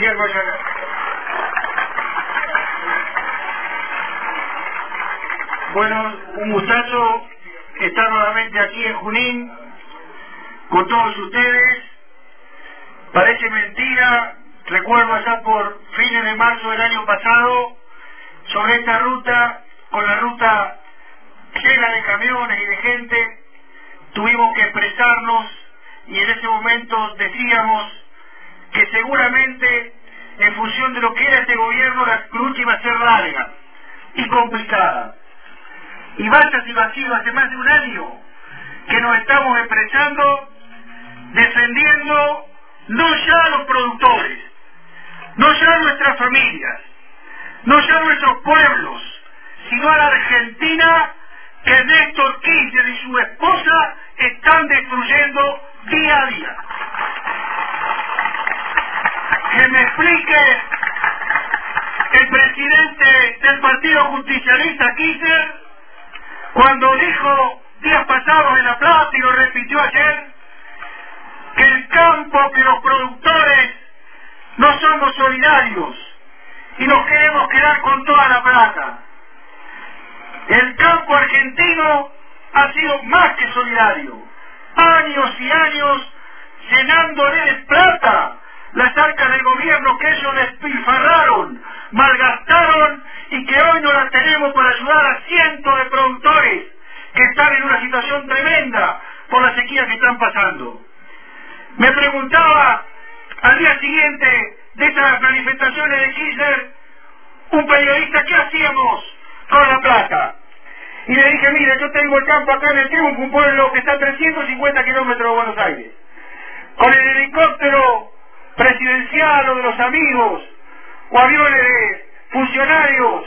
Guillermo Ayala. Bueno, un gustazo estar nuevamente aquí en Junín con todos ustedes. Parece mentira, recuerdo allá por fines de marzo del año pasado, sobre esta ruta, con la ruta llena de camiones y de gente, tuvimos que expresarnos y en ese momento decíamos que seguramente en función de lo que era este gobierno la lucha iba a ser larga y complicada. Y vaya si lo ha sido hace más de un año que nos estamos expresando defendiendo no ya a los productores, no ya a nuestras familias, no ya a nuestros pueblos, sino a la Argentina que Néstor Kirchner y su esposa están destruyendo día a día. Que me explique el presidente del Partido Justicialista, Kirchner, cuando dijo días pasados en La Plata y lo repitió ayer, que el campo, que los productores no somos solidarios y nos queremos quedar con toda la plata. El campo argentino ha sido más que solidario, años y años llenándole de plata las arcas del gobierno que ellos despilfarraron, malgastaron y que hoy no las tenemos para ayudar a cientos de productores que están en una situación tremenda por la sequía que están pasando. Me preguntaba al día siguiente de estas manifestaciones de Kirchner un periodista, ¿qué hacíamos con la plata? Y le dije, mire, yo tengo el campo acá en el Triunfo, un pueblo que está a 350 kilómetros de Buenos Aires. Con el helicóptero presidencial o de los amigos, o aviones de funcionarios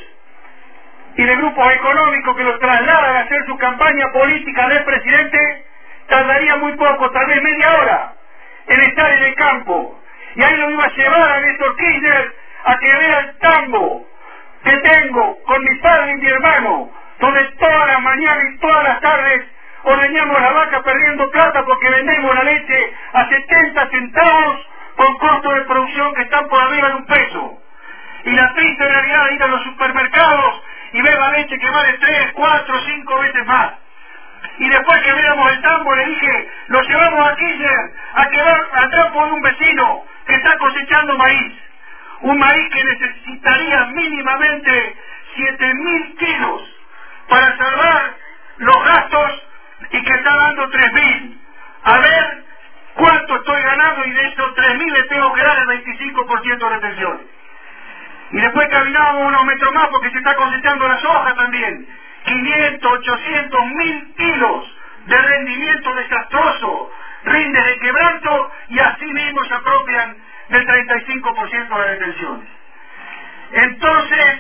y de grupos económicos que los trasladan a hacer su campaña política del presidente, tardaría muy poco, tal vez media hora, en estar en el campo. Y ahí lo iba a llevar a Néstor Kirchner a que vea el tambo que tengo con mi padre y mi hermano, donde todas las mañanas y todas las tardes ordeñamos la vaca perdiendo plata porque vendemos la leche a 70 centavos con costos de producción que están por arriba de $1. Y la triste realidad de ir a los supermercados y ver la leche que vale 3, 4, 5 veces más. Y después que viéramos el tambo le dije, lo llevamos a Kirchner a quedar al campo de un vecino que está cosechando maíz. Un maíz que necesitaría mínimamente 7.000 kilos para salvar los gastos y que está dando 3.000. A ver cuánto estoy ganando y de esos 3.000 le tengo que dar el 25% de retenciones. Y después caminábamos unos metros más porque se está cosechando la soja también. 500, 800, 1.000 kilos de rendimiento desastroso, rinde de quebranto y así mismo se apropian del 35% de retenciones. Entonces,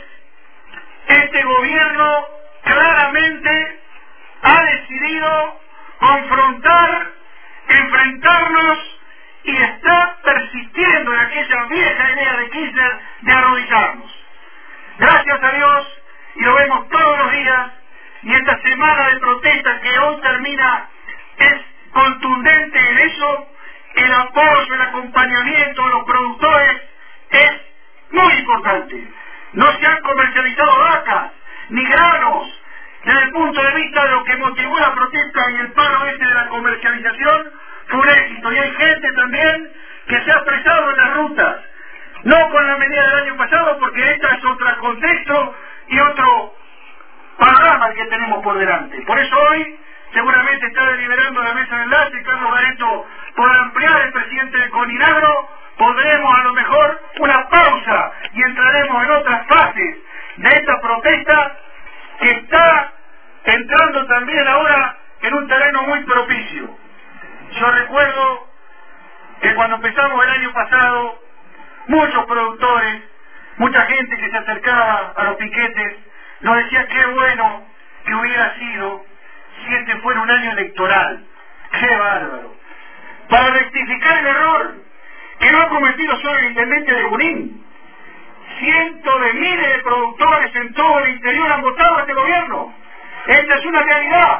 este gobierno claramente ha decidido confrontar, enfrentarnos y está persistiendo en aquella vieja idea de Kirchner de arrodillarnos. Gracias a Dios, y lo vemos todos los días, y esta semana de protesta que hoy termina es contundente en eso. El apoyo, el acompañamiento a los productores es muy importante. No se han comercializado vacas ni granos. Desde el punto de vista de lo que motivó la protesta y el paro de la comercialización, fue un éxito. Y hay gente también que se ha expresado en las rutas, no con la medida del año pasado, porque esta es otro contexto y otro panorama que tenemos por delante. Por eso hoy seguramente está deliberando la mesa de enlace, Carlos Gareto, por ampliar el presidente de Coninagro, pondremos a lo mejor una pausa y entraremos en otras fases de esta protesta que está entrando también ahora en un terreno muy propicio. Yo recuerdo que cuando empezamos el año pasado, muchos productores, mucha gente que se acercaba a los piquetes, nos decía qué bueno que hubiera sido si este fuera un año electoral. ¡Qué bárbaro! Para rectificar el error que no ha cometido solo el intendente de Junín. Cientos de miles de productores en todo el interior han votado a este gobierno. Esta es una realidad.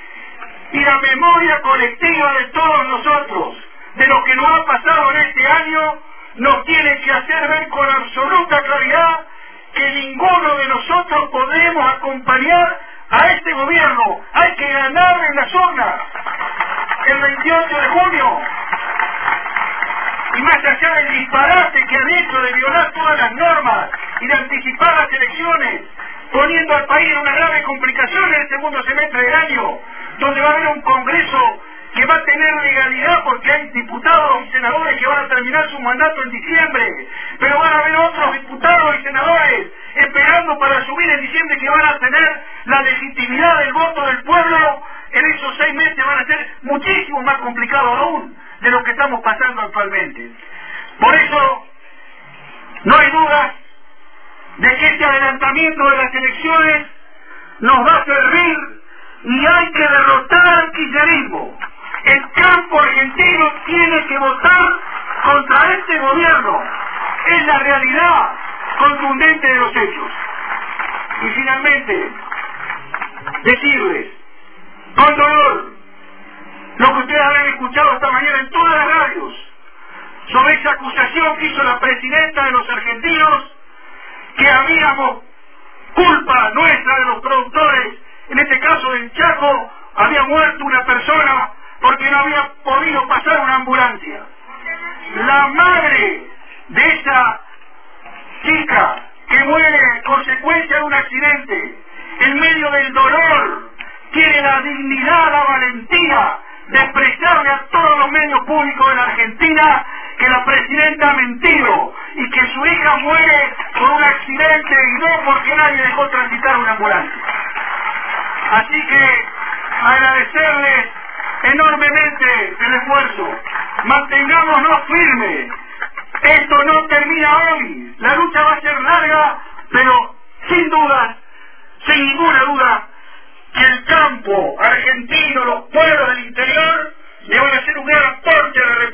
Y la memoria colectiva de todos nosotros, de lo que nos ha pasado en este año, nos tiene que hacer ver con absoluta claridad que ninguno de nosotros podemos acompañar a este gobierno. Hay que ganar en las urnas el 28 de junio. Y más allá del disparate que han hecho de violar todas las normas y de anticipar las elecciones, poniendo al país en una grave complicación en el segundo semestre del año, donde va a haber un Congreso que va a tener legalidad porque hay diputados y senadores que van a terminar su mandato en diciembre, pero van a haber otros diputados y senadores esperando para subir en diciembre que van a tener la legitimidad del voto del pueblo. En esos 6 meses van a ser muchísimo más complicados aún de lo que estamos pasando actualmente. Por eso, no hay duda de que este adelantamiento de las elecciones nos va a servir y hay que derrotar al kirchnerismo. El campo argentino tiene que votar contra este gobierno. Es la realidad contundente de los hechos. Y finalmente, decirles, con dolor, lo que ustedes habrán escuchado esta mañana en todas las radios, sobre esa acusación que hizo la presidenta de los argentinos, que habíamos culpa nuestra de los productores, en este caso en Chaco, había muerto una persona porque no había podido pasar una ambulancia. La madre de esa chica que muere consecuencia de un accidente, en medio del dolor, tiene la dignidad, la valentía de expresarle a todos los medios públicos de la Argentina que la presidenta ha mentido y que su hija muere por un accidente y no porque nadie dejó transitar una ambulancia. Así que agradecerles enormemente el esfuerzo. Mantengámonos firmes. Esto no termina hoy. La lucha va a ser larga, pero sin duda, sin ninguna duda, que el campo argentino, los pueblos del interior, le van a hacer un gran aporte a la